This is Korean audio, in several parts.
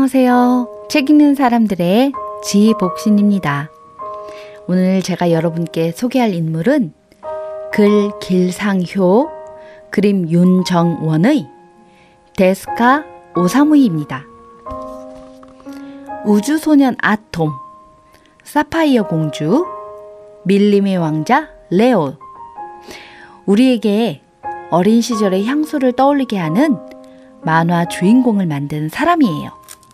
안녕하세요. 책 읽는 사람들의 지복신입니다. 오늘 제가 여러분께 소개할 인물은 글 길상효, 그림 윤정원의 데스카 오사무입니다. 우주소년 아톰, 사파이어 공주, 밀림의 왕자 레오. 우리에게 어린 시절의 향수를 떠올리게 하는 만화 주인공을 만든 사람이에요.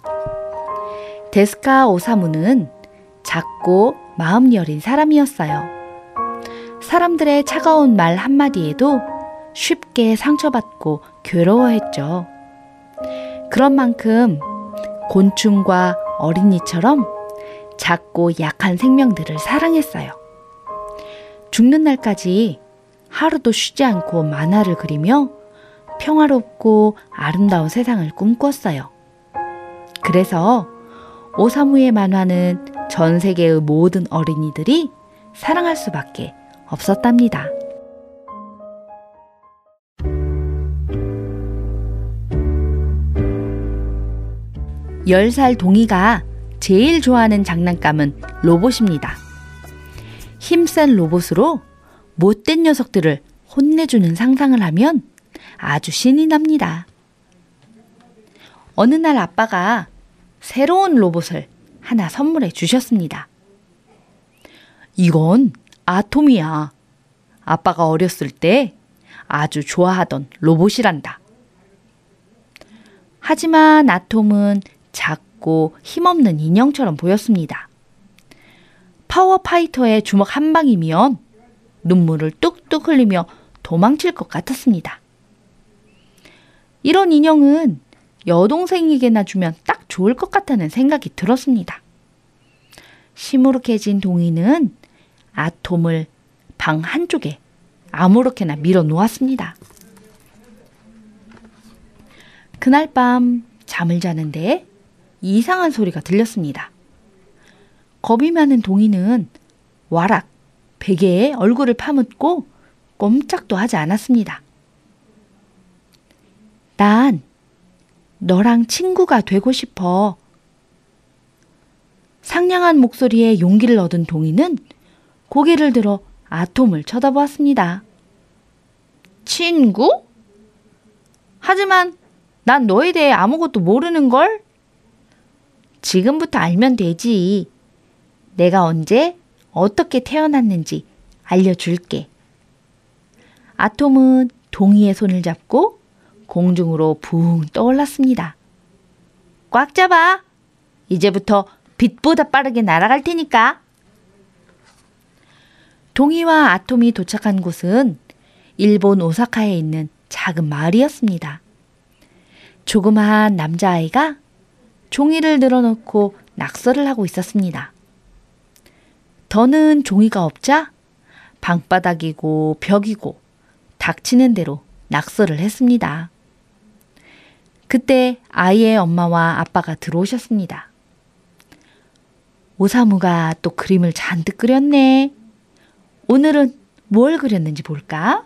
데스카 오사무는 작고 마음 여린 사람이었어요. 사람들의 차가운 말 한마디에도 쉽게 상처받고 괴로워했죠. 그런 만큼 곤충과 어린이처럼 작고 약한 생명들을 사랑했어요. 죽는 날까지 하루도 쉬지 않고 만화를 그리며 평화롭고 아름다운 세상을 꿈꿨어요. 그래서 오사무의 만화는 전 세계의 모든 어린이들이 사랑할 수밖에 없었답니다. 10살 동이가 제일 좋아하는 장난감은 로봇입니다. 힘센 로봇으로 못된 녀석들을 혼내주는 상상을 하면 아주 신이 납니다. 어느 날 아빠가 새로운 로봇을 하나 선물해 주셨습니다. 이건 아톰이야. 아빠가 어렸을 때 아주 좋아하던 로봇이란다. 하지만 아톰은 작고 힘없는 인형처럼 보였습니다. 파워파이터의 주먹 한 방이면 눈물을 뚝뚝 흘리며 도망칠 것 같았습니다. 이런 인형은 여동생에게나 주면 딱 좋을 것 같다는 생각이 들었습니다. 시무룩해진 동이는 아톰을 방 한쪽에 아무렇게나 밀어 놓았습니다. 그날 밤 잠을 자는데 이상한 소리가 들렸습니다. 겁이 많은 동이는 와락 베개에 얼굴을 파묻고 꼼짝도 하지 않았습니다. 난 너랑 친구가 되고 싶어. 상냥한 목소리에 용기를 얻은 동이는 고개를 들어 아톰을 쳐다보았습니다. 친구? 하지만 난 너에 대해 아무것도 모르는걸? 지금부터 알면 되지. 내가 언제 어떻게 태어났는지 알려줄게. 아톰은 동이의 손을 잡고 공중으로 붕 떠올랐습니다. 꽉 잡아. 이제부터 빛보다 빠르게 날아갈 테니까. 동이와 아톰이 도착한 곳은 일본 오사카에 있는 작은 마을이었습니다. 조그마한 남자아이가 종이를 늘어놓고 낙서를 하고 있었습니다. 더는 종이가 없자 방바닥이고 벽이고 닥치는 대로 낙서를 했습니다. 그때 아이의 엄마와 아빠가 들어오셨습니다. 오사무가 또 그림을 잔뜩 그렸네. 오늘은 뭘 그렸는지 볼까?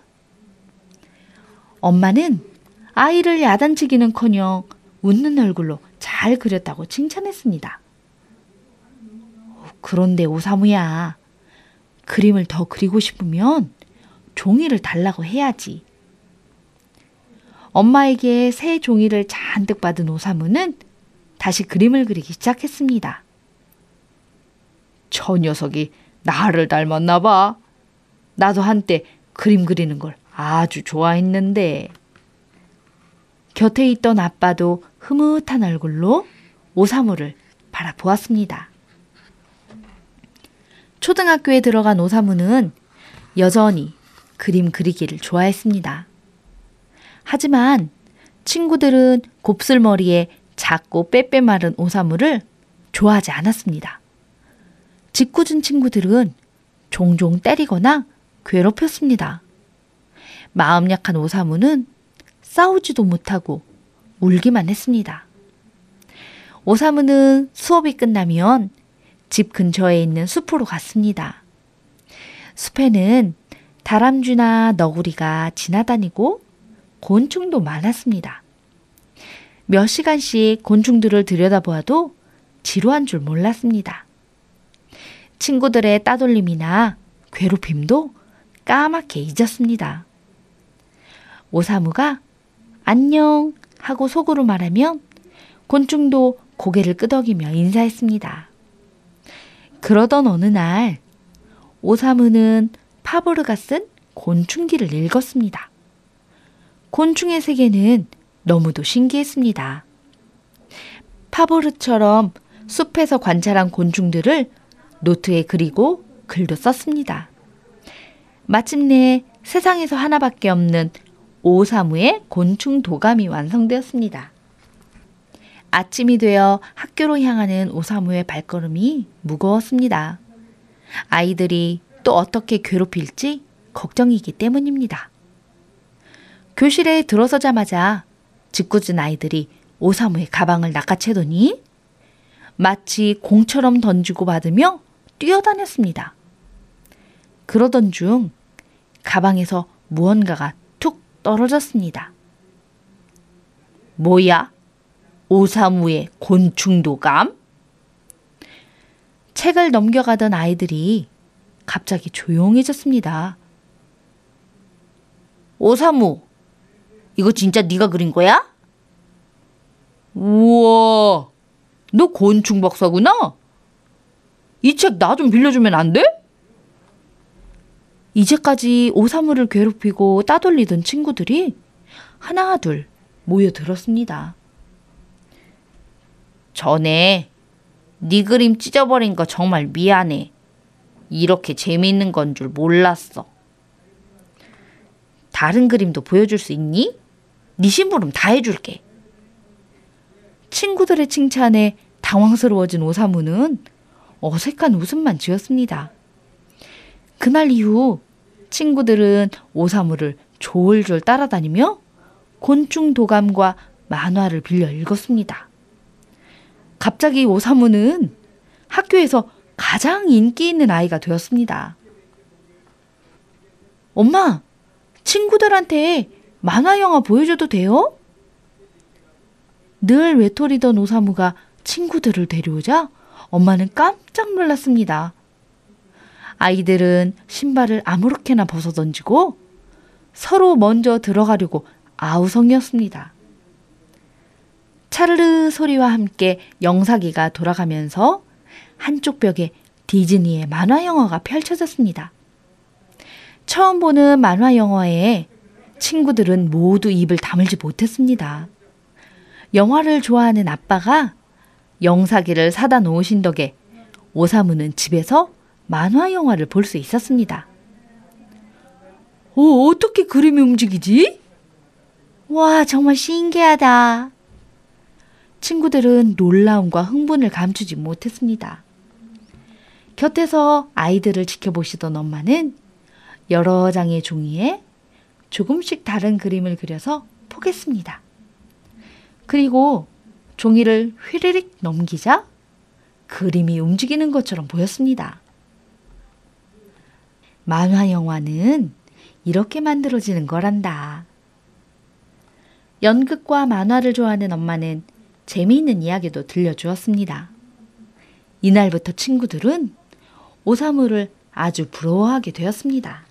엄마는 아이를 야단치기는커녕 웃는 얼굴로 잘 그렸다고 칭찬했습니다. 그런데 오사무야, 그림을 더 그리고 싶으면 종이를 달라고 해야지. 엄마에게 새 종이를 잔뜩 받은 오사무는 다시 그림을 그리기 시작했습니다. 저 녀석이 나를 닮았나 봐. 나도 한때 그림 그리는 걸 아주 좋아했는데. 곁에 있던 아빠도 흐뭇한 얼굴로 오사무를 바라보았습니다. 초등학교에 들어간 오사무는 여전히 그림 그리기를 좋아했습니다. 하지만 친구들은 곱슬머리에 작고 빼빼 마른 오사무를 좋아하지 않았습니다. 짓궂은 친구들은 종종 때리거나 괴롭혔습니다. 마음 약한 오사무는 싸우지도 못하고 울기만 했습니다. 오사무는 수업이 끝나면 집 근처에 있는 숲으로 갔습니다. 숲에는 다람쥐나 너구리가 지나다니고 곤충도 많았습니다. 몇 시간씩 곤충들을 들여다보아도 지루한 줄 몰랐습니다. 친구들의 따돌림이나 괴롭힘도 까맣게 잊었습니다. 오사무가 안녕 하고 속으로 말하면 곤충도 고개를 끄덕이며 인사했습니다. 그러던 어느 날 오사무는 파보르가 쓴 곤충기를 읽었습니다. 곤충의 세계는 너무도 신기했습니다. 파보르처럼 숲에서 관찰한 곤충들을 노트에 그리고 글도 썼습니다. 마침내 세상에서 하나밖에 없는 오사무의 곤충 도감이 완성되었습니다. 아침이 되어 학교로 향하는 오사무의 발걸음이 무거웠습니다. 아이들이 또 어떻게 괴롭힐지 걱정이기 때문입니다. 교실에 들어서자마자 짓궂은 아이들이 오사무의 가방을 낚아채더니 마치 공처럼 던지고 받으며 뛰어다녔습니다. 그러던 중 가방에서 무언가가 툭 떨어졌습니다. 뭐야? 오사무의 곤충도감? 책을 넘겨가던 아이들이 갑자기 조용해졌습니다. 오사무, 이거 진짜 네가 그린 거야? 우와, 너 곤충 박사구나? 이 책 나 좀 빌려주면 안 돼? 이제까지 오사무를 괴롭히고 따돌리던 친구들이 하나 둘 모여들었습니다. 전에 네 그림 찢어버린 거 정말 미안해. 이렇게 재미있는 건 줄 몰랐어. 다른 그림도 보여줄 수 있니? 네 심부름 다 해줄게. 친구들의 칭찬에 당황스러워진 오사무는 어색한 웃음만 지었습니다. 그날 이후 친구들은 오사무를 졸졸 따라다니며 곤충 도감과 만화를 빌려 읽었습니다. 갑자기 오사무는 학교에서 가장 인기 있는 아이가 되었습니다. 엄마, 친구들한테 만화 영화 보여줘도 돼요? 늘 외톨이던 오사무가 친구들을 데려오자 엄마는 깜짝 놀랐습니다. 아이들은 신발을 아무렇게나 벗어던지고 서로 먼저 들어가려고 아우성이었습니다. 차르르 소리와 함께 영사기가 돌아가면서 한쪽 벽에 디즈니의 만화 영화가 펼쳐졌습니다. 처음 보는 만화 영화에 친구들은 모두 입을 다물지 못했습니다. 영화를 좋아하는 아빠가 영사기를 사다 놓으신 덕에 오사무는 집에서 만화 영화를 볼 수 있었습니다. 어떻게 그림이 움직이지? 와, 정말 신기하다. 친구들은 놀라움과 흥분을 감추지 못했습니다. 곁에서 아이들을 지켜보시던 엄마는 여러 장의 종이에 조금씩 다른 그림을 그려서 포겠습니다. 그리고 종이를 휘리릭 넘기자 그림이 움직이는 것처럼 보였습니다. 만화 영화는 이렇게 만들어지는 거란다. 연극과 만화를 좋아하는 엄마는 재미있는 이야기도 들려주었습니다. 이날부터 친구들은 오사무를 아주 부러워하게 되었습니다.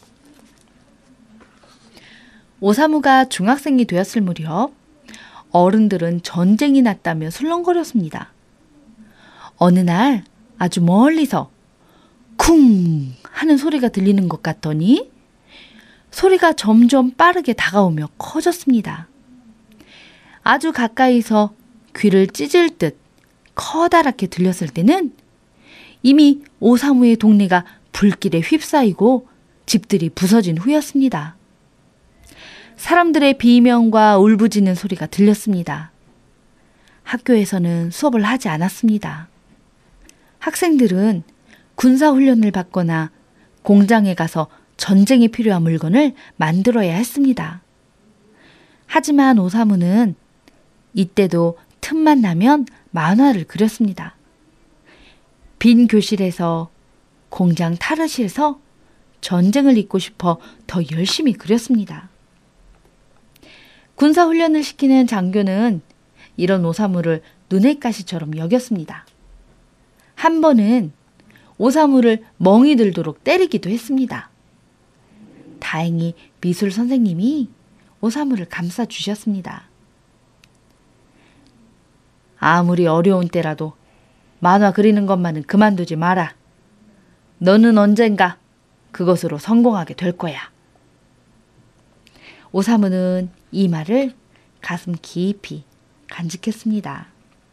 오사무가 중학생이 되었을 무렵 어른들은 전쟁이 났다며 술렁거렸습니다. 어느 날 아주 멀리서 쿵 하는 소리가 들리는 것 같더니 소리가 점점 빠르게 다가오며 커졌습니다. 아주 가까이서 귀를 찢을 듯 커다랗게 들렸을 때는 이미 오사무의 동네가 불길에 휩싸이고 집들이 부서진 후였습니다. 사람들의 비명과 울부짖는 소리가 들렸습니다. 학교에서는 수업을 하지 않았습니다. 학생들은 군사훈련을 받거나 공장에 가서 전쟁에 필요한 물건을 만들어야 했습니다. 하지만 오사무는 이때도 틈만 나면 만화를 그렸습니다. 빈 교실에서 공장 타르시에서 전쟁을 잊고 싶어 더 열심히 그렸습니다. 군사훈련을 시키는 장교는 이런 오사무를 눈의 가시처럼 여겼습니다. 한 번은 오사무를 멍이 들도록 때리기도 했습니다. 다행히 미술 선생님이 오사무를 감싸 주셨습니다. 아무리 어려운 때라도 만화 그리는 것만은 그만두지 마라. 너는 언젠가 그것으로 성공하게 될 거야. 오사무는 이 말을 가슴 깊이 간직했습니다.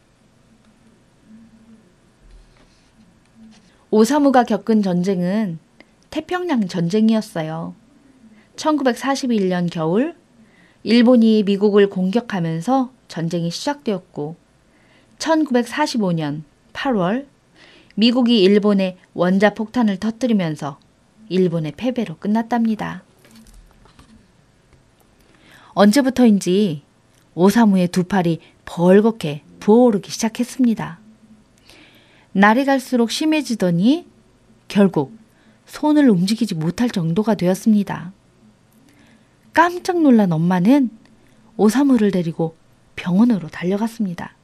오사무가 겪은 전쟁은 태평양 전쟁이었어요. 1941년 겨울 일본이 미국을 공격하면서 전쟁이 시작되었고 1945년 8월 미국이 일본에 원자폭탄을 터뜨리면서 일본의 패배로 끝났답니다. 언제부터인지 오사무의 두 팔이 벌겋게 부어오르기 시작했습니다. 날이 갈수록 심해지더니 결국 손을 움직이지 못할 정도가 되었습니다. 깜짝 놀란 엄마는 오사무를 데리고 병원으로 달려갔습니다.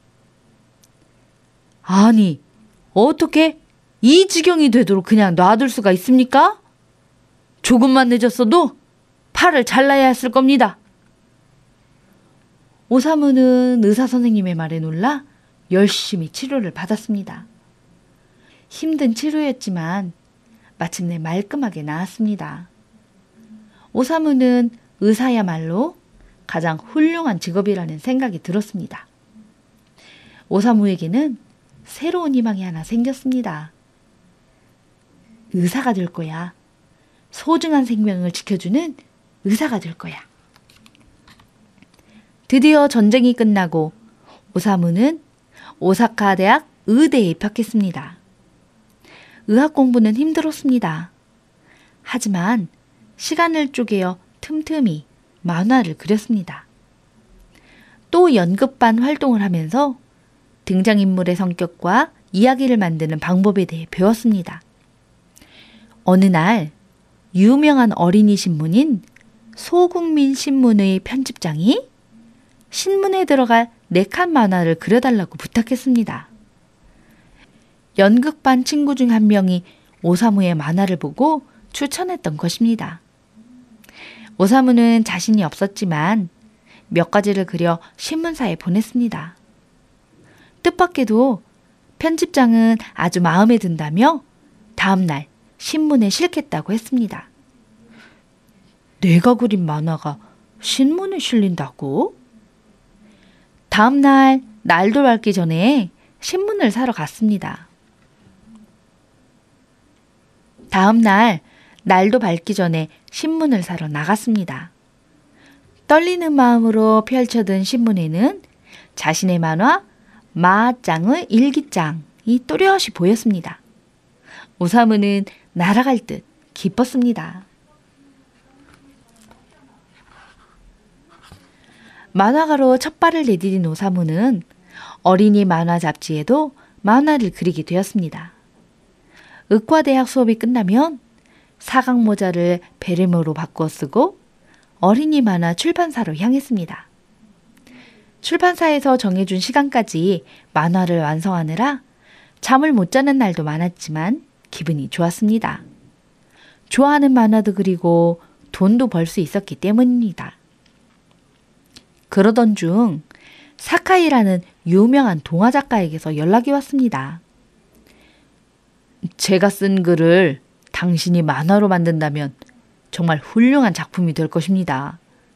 아니, 어떻게 이 지경이 되도록 그냥 놔둘 수가 있습니까? 조금만 늦었어도 팔을 잘라야 했을 겁니다. 오사무는 의사 선생님의 말에 놀라 열심히 치료를 받았습니다. 힘든 치료였지만 마침내 말끔하게 나았습니다. 오사무는 의사야말로 가장 훌륭한 직업이라는 생각이 들었습니다. 오사무에게는 새로운 희망이 하나 생겼습니다. 의사가 될 거야. 소중한 생명을 지켜주는 의사가 될 거야. 드디어 전쟁이 끝나고 오사무는 오사카 대학 의대에 입학했습니다. 의학 공부는 힘들었습니다. 하지만 시간을 쪼개어 틈틈이 만화를 그렸습니다. 또 연극반 활동을 하면서 등장인물의 성격과 이야기를 만드는 방법에 대해 배웠습니다. 어느 날 유명한 어린이 신문인 소국민신문의 편집장이 신문에 들어갈 4칸 만화를 그려달라고 부탁했습니다. 연극반 친구 중 한 명이 오사무의 만화를 보고 추천했던 것입니다. 오사무는 자신이 없었지만 몇 가지를 그려 신문사에 보냈습니다. 뜻밖에도 편집장은 아주 마음에 든다며 다음 날 신문에 실겠다고 했습니다. 내가 그린 만화가 신문에 실린다고? 다음 날 날도 밝기 전에 신문을 사러 갔습니다. 다음 날 날도 밝기 전에 신문을 사러 나갔습니다. 떨리는 마음으로 펼쳐든 신문에는 자신의 만화 마짱의 일기장이 또렷이 보였습니다. 오사무는 날아갈 듯 기뻤습니다. 만화가로 첫 발을 내디딘 오사무는 어린이 만화 잡지에도 만화를 그리게 되었습니다. 의과대학 수업이 끝나면 사각 모자를 베레모로 바꾸어 쓰고 어린이 만화 출판사로 향했습니다. 출판사에서 정해준 시간까지 만화를 완성하느라 잠을 못 자는 날도 많았지만 기분이 좋았습니다. 좋아하는 만화도 그리고 돈도 벌 수 있었기 때문입니다. 그러던 중 사카이라는 유명한 동화 작가에게서 연락이 왔습니다. 제가 쓴 글을 당신이 만화로 만든다면 정말 훌륭한 작품이 될 것입니다.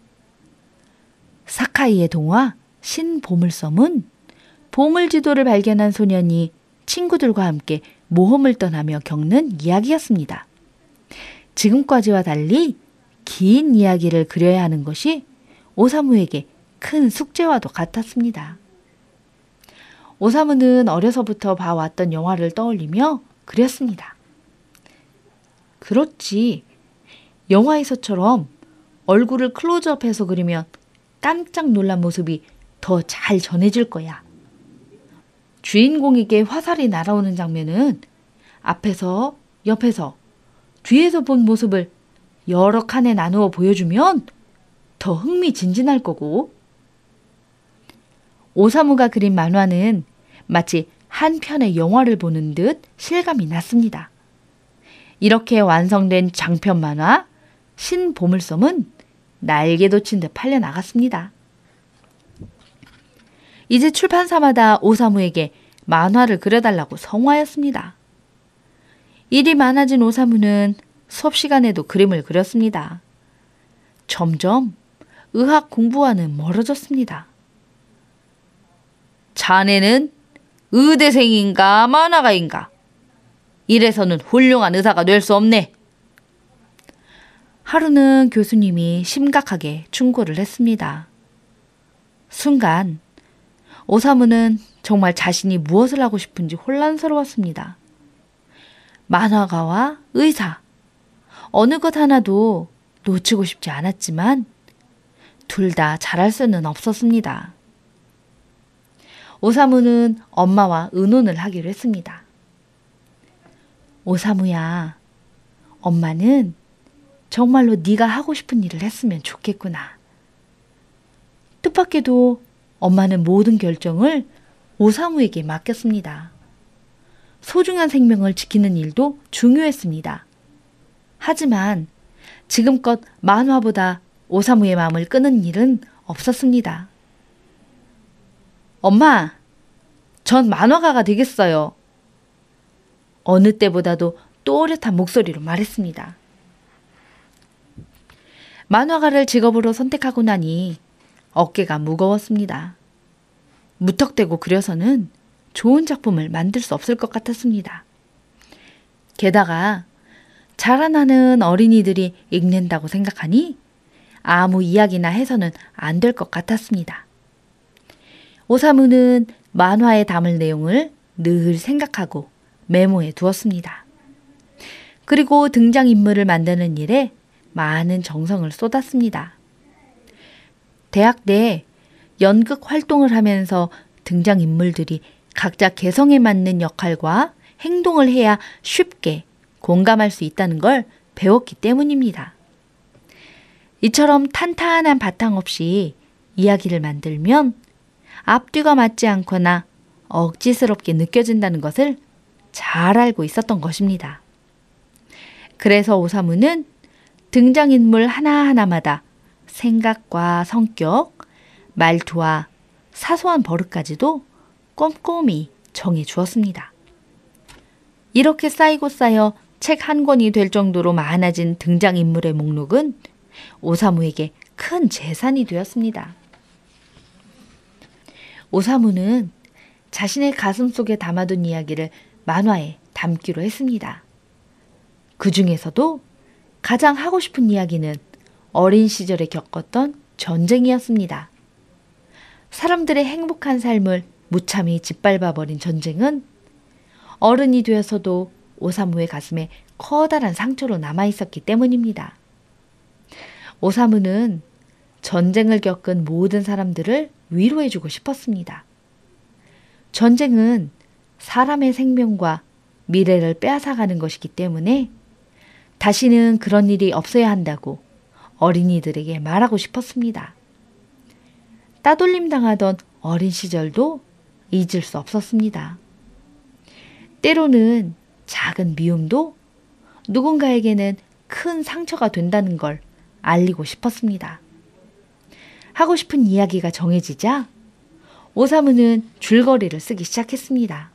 사카이의 동화 신보물섬은 보물지도를 발견한 소년이 친구들과 함께 모험을 떠나며 겪는 이야기였습니다. 지금까지와 달리 긴 이야기를 그려야 하는 것이 오사무에게 큰 숙제와도 같았습니다. 오사무는 어려서부터 봐왔던 영화를 떠올리며 그렸습니다. 그렇지. 영화에서처럼 얼굴을 클로즈업해서 그리면 깜짝 놀란 모습이 더 잘 전해질 거야. 주인공에게 화살이 날아오는 장면은 앞에서, 옆에서, 뒤에서 본 모습을 여러 칸에 나누어 보여주면 더 흥미진진할 거고. 오사무가 그린 만화는 마치 한 편의 영화를 보는 듯 실감이 났습니다. 이렇게 완성된 장편 만화 신보물섬은 날개 돋친 듯 팔려나갔습니다. 이제 출판사마다 오사무에게 만화를 그려달라고 성화했습니다. 일이 많아진 오사무는 수업 시간에도 그림을 그렸습니다. 점점 의학 공부와는 멀어졌습니다. 자네는 의대생인가 만화가인가? 이래서는 훌륭한 의사가 될 수 없네. 하루는 교수님이 심각하게 충고를 했습니다. 순간 오사무는 정말 자신이 무엇을 하고 싶은지 혼란스러웠습니다. 만화가와 의사, 어느 것 하나도 놓치고 싶지 않았지만 둘 다 잘할 수는 없었습니다. 오사무는 엄마와 의논을 하기로 했습니다. 오사무야, 엄마는 정말로 네가 하고 싶은 일을 했으면 좋겠구나. 뜻밖에도 엄마는 모든 결정을 오사무에게 맡겼습니다. 소중한 생명을 지키는 일도 중요했습니다. 하지만 지금껏 만화보다 오사무의 마음을 끄는 일은 없었습니다. 엄마, 전 만화가가 되겠어요. 어느 때보다도 또렷한 목소리로 말했습니다. 만화가를 직업으로 선택하고 나니 어깨가 무거웠습니다. 무턱대고 그려서는 좋은 작품을 만들 수 없을 것 같았습니다. 게다가 자라나는 어린이들이 읽는다고 생각하니 아무 이야기나 해서는 안 될 것 같았습니다. 오사무는 만화에 담을 내용을 늘 생각하고 메모해 두었습니다. 그리고 등장인물을 만드는 일에 많은 정성을 쏟았습니다. 대학 내 연극 활동을 하면서 등장인물들이 각자 개성에 맞는 역할과 행동을 해야 쉽게 공감할 수 있다는 걸 배웠기 때문입니다. 이처럼 탄탄한 바탕 없이 이야기를 만들면 앞뒤가 맞지 않거나 억지스럽게 느껴진다는 것을 잘 알고 있었던 것입니다. 그래서 오사무는 등장인물 하나하나마다 생각과 성격, 말투와 사소한 버릇까지도 꼼꼼히 정해 주었습니다. 이렇게 쌓이고 쌓여 책 한 권이 될 정도로 많아진 등장인물의 목록은 오사무에게 큰 재산이 되었습니다. 오사무는 자신의 가슴 속에 담아둔 이야기를 만화에 담기로 했습니다. 그 중에서도 가장 하고 싶은 이야기는 어린 시절에 겪었던 전쟁이었습니다. 사람들의 행복한 삶을 무참히 짓밟아버린 전쟁은 어른이 되어서도 오사무의 가슴에 커다란 상처로 남아있었기 때문입니다. 오사무는 전쟁을 겪은 모든 사람들을 위로해주고 싶었습니다. 전쟁은 사람의 생명과 미래를 빼앗아가는 것이기 때문에 다시는 그런 일이 없어야 한다고 어린이들에게 말하고 싶었습니다. 따돌림 당하던 어린 시절도 잊을 수 없었습니다. 때로는 작은 미움도 누군가에게는 큰 상처가 된다는 걸 알리고 싶었습니다. 하고 싶은 이야기가 정해지자 오사무는 줄거리를 쓰기 시작했습니다.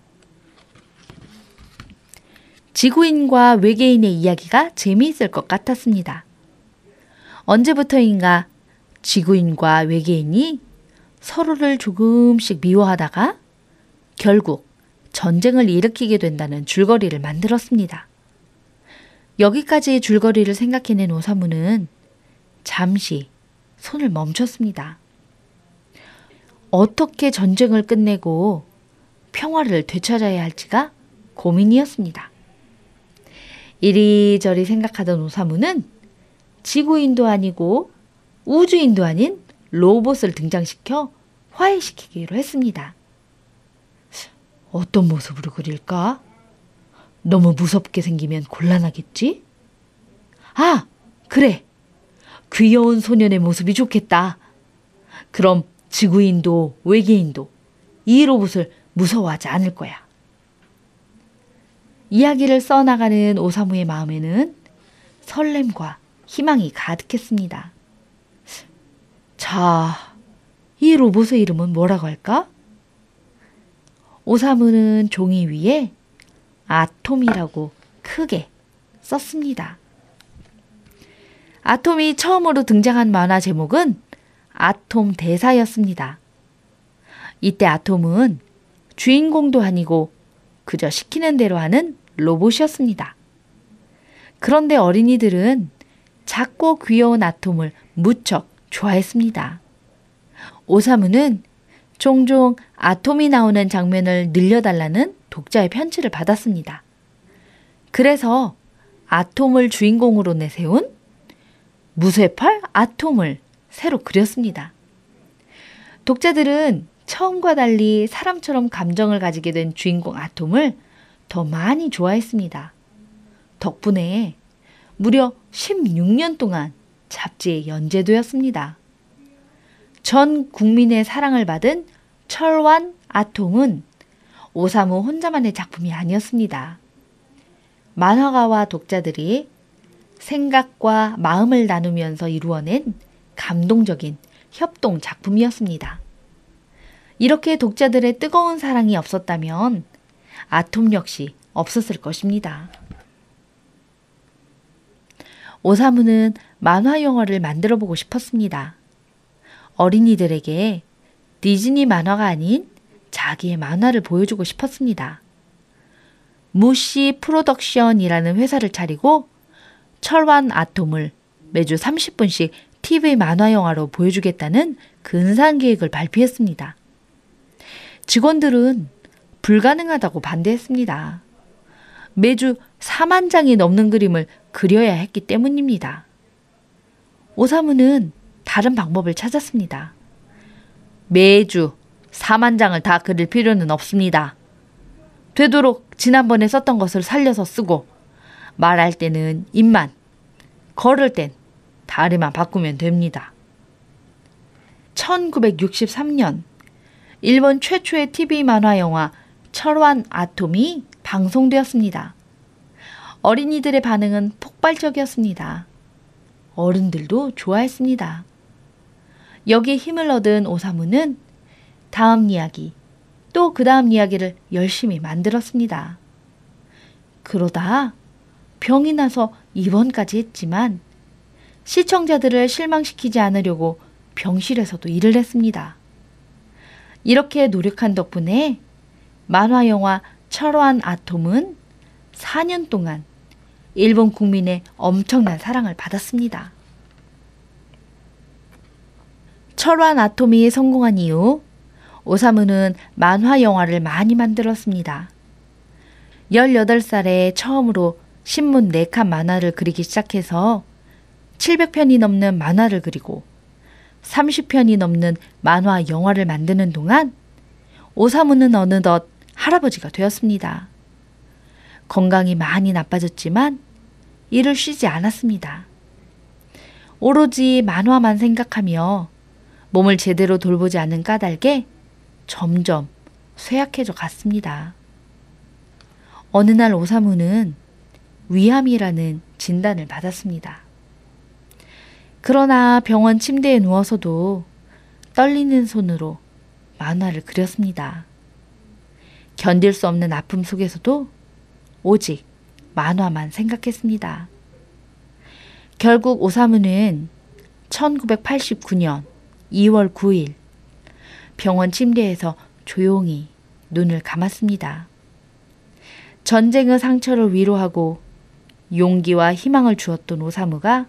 지구인과 외계인의 이야기가 재미있을 것 같았습니다. 언제부터인가 지구인과 외계인이 서로를 조금씩 미워하다가 결국 전쟁을 일으키게 된다는 줄거리를 만들었습니다. 여기까지의 줄거리를 생각해낸 오사무는 잠시 손을 멈췄습니다. 어떻게 전쟁을 끝내고 평화를 되찾아야 할지가 고민이었습니다. 이리저리 생각하던 오사무는 지구인도 아니고 우주인도 아닌 로봇을 등장시켜 화해시키기로 했습니다. 어떤 모습으로 그릴까? 너무 무섭게 생기면 곤란하겠지? 아, 그래! 귀여운 소년의 모습이 좋겠다. 그럼 지구인도 외계인도 이 로봇을 무서워하지 않을 거야. 이야기를 써나가는 오사무의 마음에는 설렘과 희망이 가득했습니다. 자, 이 로봇의 이름은 뭐라고 할까? 오사무는 종이 위에 아톰이라고 크게 썼습니다. 아톰이 처음으로 등장한 만화 제목은 아톰 대사였습니다. 이때 아톰은 주인공도 아니고 그저 시키는 대로 하는 로봇이었습니다. 그런데 어린이들은 작고 귀여운 아톰을 무척 좋아했습니다. 오사무는 종종 아톰이 나오는 장면을 늘려달라는 독자의 편지를 받았습니다. 그래서 아톰을 주인공으로 내세운 무쇠팔 아톰을 새로 그렸습니다. 독자들은 처음과 달리 사람처럼 감정을 가지게 된 주인공 아톰을 더 많이 좋아했습니다. 덕분에 무려 16년 동안 잡지에 연재되었습니다. 전 국민의 사랑을 받은 철완 아톰은 오사무 혼자만의 작품이 아니었습니다. 만화가와 독자들이 생각과 마음을 나누면서 이루어낸 감동적인 협동 작품이었습니다. 이렇게 독자들의 뜨거운 사랑이 없었다면 아톰 역시 없었을 것입니다. 오사무는 만화 영화를 만들어 보고 싶었습니다. 어린이들에게 디즈니 만화가 아닌 자기의 만화를 보여주고 싶었습니다. 무시 프로덕션이라는 회사를 차리고 철완 아톰을 매주 30분씩 TV 만화 영화로 보여주겠다는 근사한 계획을 발표했습니다. 직원들은 불가능하다고 반대했습니다. 매주 4만 장이 넘는 그림을 그려야 했기 때문입니다. 오사무는 다른 방법을 찾았습니다. 매주 4만 장을 다 그릴 필요는 없습니다. 되도록 지난번에 썼던 것을 살려서 쓰고 말할 때는 입만, 걸을 땐 다리만 바꾸면 됩니다. 1963년 일본 최초의 TV 만화 영화 철완 아톰이 방송되었습니다. 어린이들의 반응은 폭발적이었습니다. 어른들도 좋아했습니다. 여기에 힘을 얻은 오사무는 다음 이야기, 또 그 다음 이야기를 열심히 만들었습니다. 그러다 병이 나서 입원까지 했지만 시청자들을 실망시키지 않으려고 병실에서도 일을 했습니다. 이렇게 노력한 덕분에 만화 영화 철완 아톰은 4년 동안 일본 국민의 엄청난 사랑을 받았습니다. 철완 아톰이 성공한 이후 오사무는 만화 영화를 많이 만들었습니다. 18살에 처음으로 신문 4칸 만화를 그리기 시작해서 700편이 넘는 만화를 그리고 30편이 넘는 만화 영화를 만드는 동안 오사무는 어느덧 할아버지가 되었습니다. 건강이 많이 나빠졌지만 일을 쉬지 않았습니다. 오로지 만화만 생각하며 몸을 제대로 돌보지 않는 까닭에 점점 쇠약해져 갔습니다. 어느 날 오사무는 위암이라는 진단을 받았습니다. 그러나 병원 침대에 누워서도 떨리는 손으로 만화를 그렸습니다. 견딜 수 없는 아픔 속에서도 오직 만화만 생각했습니다. 결국 오사무는 1989년 2월 9일 병원 침대에서 조용히 눈을 감았습니다. 전쟁의 상처를 위로하고 용기와 희망을 주었던 오사무가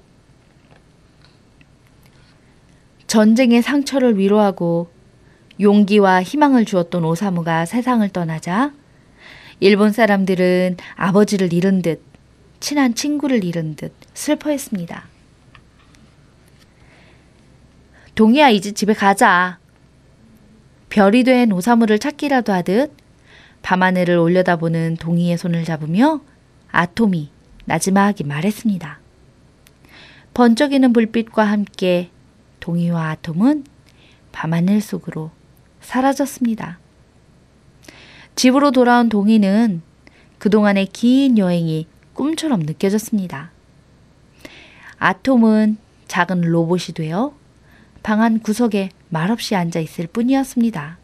전쟁의 상처를 위로하고 용기와 희망을 주었던 오사무가 세상을 떠나자 일본 사람들은 아버지를 잃은 듯 친한 친구를 잃은 듯 슬퍼했습니다. 동희야, 이제 집에 가자. 별이 된 오사무를 찾기라도 하듯 밤하늘을 올려다보는 동희의 손을 잡으며 아톰이 나지막이 말했습니다. 번쩍이는 불빛과 함께 동희와 아톰은 밤하늘 속으로 사라졌습니다. 집으로 돌아온 동이는 그동안의 긴 여행이 꿈처럼 느껴졌습니다. 아톰은 작은 로봇이 되어 방 한 구석에 말없이 앉아 있을 뿐이었습니다.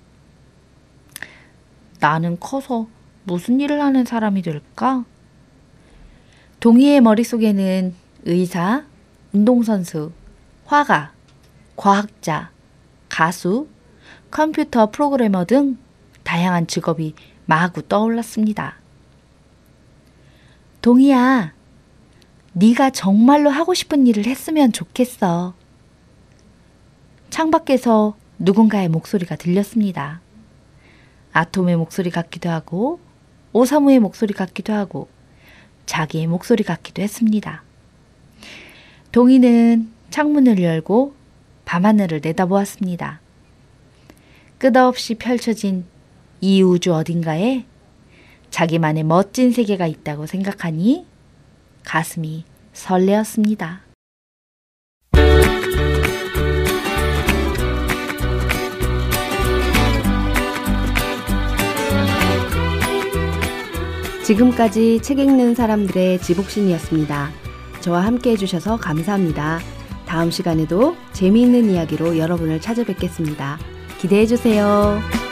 나는 커서 무슨 일을 하는 사람이 될까? 동이의 머릿속에는 의사, 운동선수, 화가, 과학자, 가수, 컴퓨터 프로그래머 등 다양한 직업이 마구 떠올랐습니다. 동이야, 네가 정말로 하고 싶은 일을 했으면 좋겠어. 창밖에서 누군가의 목소리가 들렸습니다. 아톰의 목소리 같기도 하고 오사무의 목소리 같기도 하고 자기의 목소리 같기도 했습니다. 동이는 창문을 열고 밤하늘을 내다보았습니다. 끝없이 펼쳐진 이 우주 어딘가에 자기만의 멋진 세계가 있다고 생각하니 가슴이 설레었습니다. 지금까지 책 읽는 사람들의 지복신이었습니다. 저와 함께 해주셔서 감사합니다. 다음 시간에도 재미있는 이야기로 여러분을 찾아뵙겠습니다. 기대해주세요.